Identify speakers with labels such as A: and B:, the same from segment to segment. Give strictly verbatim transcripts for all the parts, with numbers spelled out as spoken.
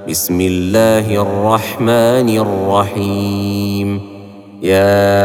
A: بسم الله الرحمن الرحيم. يا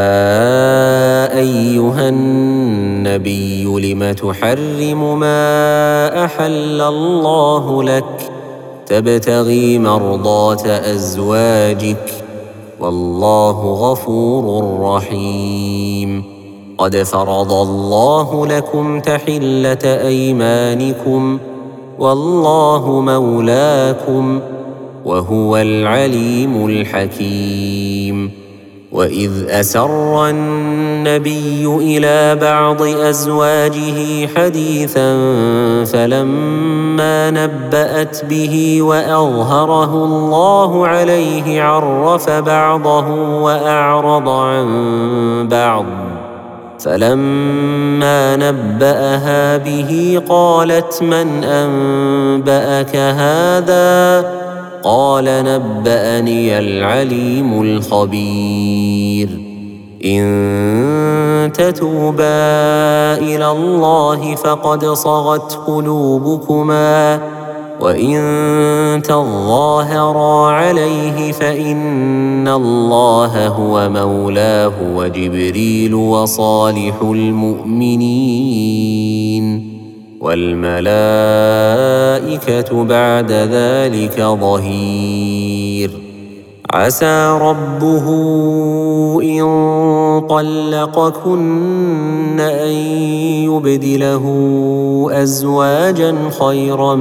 A: أيها النبي لم تحرم ما أحل الله لك تبتغي مرضات أزواجك والله غفور رحيم. قد فرض الله لكم تحلة أيمانكم والله مولاكم وهو العليم الحكيم. وإذ أسر النبي إلى بعض أزواجه حديثا فلما نبأت به وأظهره الله عليه عرف بعضه وأعرض عن بعض، فلما نبأها به قالت من أنبأك هذا؟ قال نبأني العليم الخبير. إن تتوبا إلى الله فقد صغت قلوبكما وإن تظاهرا عليه فإن الله هو مولاه وجبريل وصالح المؤمنين والملائكة بعد ذلك ظهير. عسى ربه إن طلقكن أن يبدله أزواجا خيرا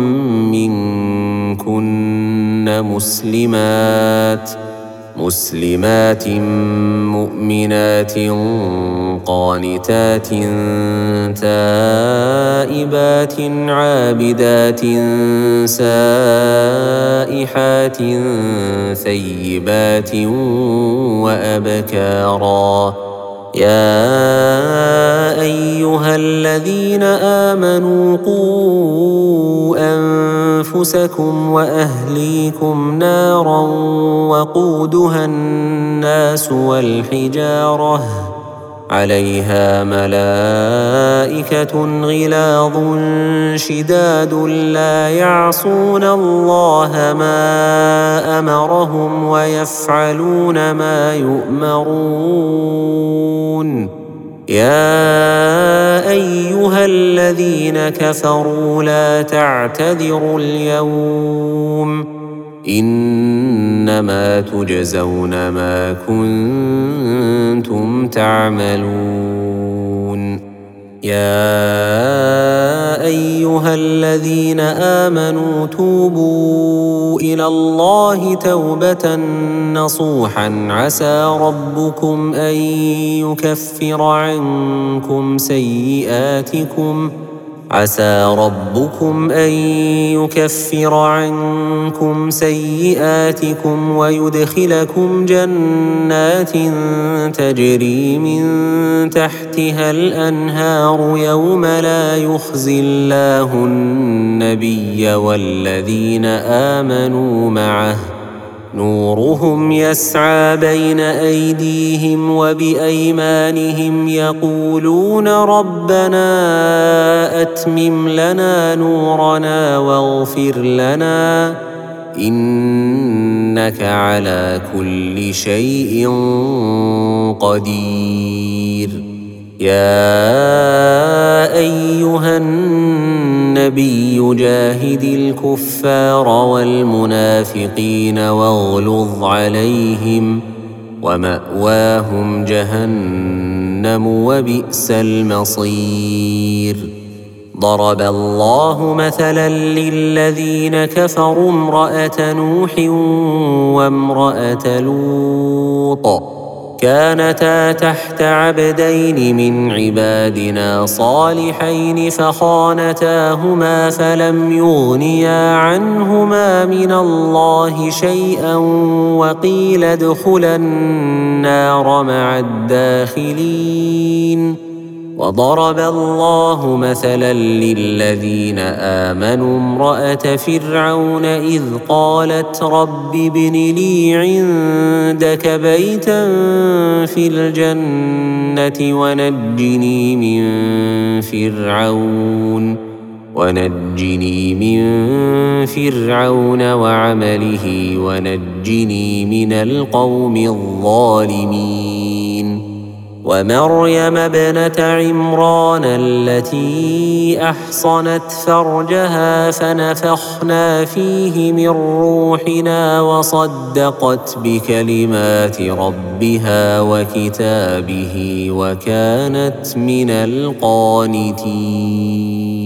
A: منكن مسلمات مسلمات مؤمنات قانتات تائبات عابدات سائحات ثيبات وأبكارا. يا أيها الذين آمنوا قوا أنفسكم وأهليكم نارا وقودها الناس والحجارة عليها ملائكة غلاظ شداد لا يعصون الله ما أمرهم ويفعلون ما يؤمرون. يا أيها الذين كفروا لا تعتذروا اليوم إنما تجزون ما كنتم تعملون. يا أيها الذين آمنوا توبوا إلى الله توبة نصوحا عسى ربكم أن يكفر عنكم سيئاتكم عسى ربكم أن يكفر عنكم سيئاتكم ويدخلكم جنات تجري من تحتها الأنهار يوم لا يخزي الله النبي والذين آمنوا معه نورهم يسعى بين أيديهم وبأيمانهم يقولون ربنا أتمم لنا نورنا واغفر لنا إنك على كل شيء قدير. يا أيها النبي جاهد الكفار والمنافقين واغلظ عليهم ومأواهم جهنم وبئس المصير. ضرب الله مثلا للذين كفروا امرأة نوح وامرأة لوط كانتا تحت عبدين من عبادنا صالحين فخانتاهما فلم يغنيا عنهما من الله شيئا وقيل ادخلا النار مع الداخلين. وضرب الله مثلا للذين آمنوا امرأة فرعون إذ قالت رب ابن لي عندك بيتا في الجنة ونجني من فرعون ونجني من فرعون وعمله ونجني من القوم الظالمين ومريم ابنة عمران التي أحصنت فرجها فنفخنا فيه من روحنا وصدقت بكلمات ربها وكتابه وكانت من القانتين.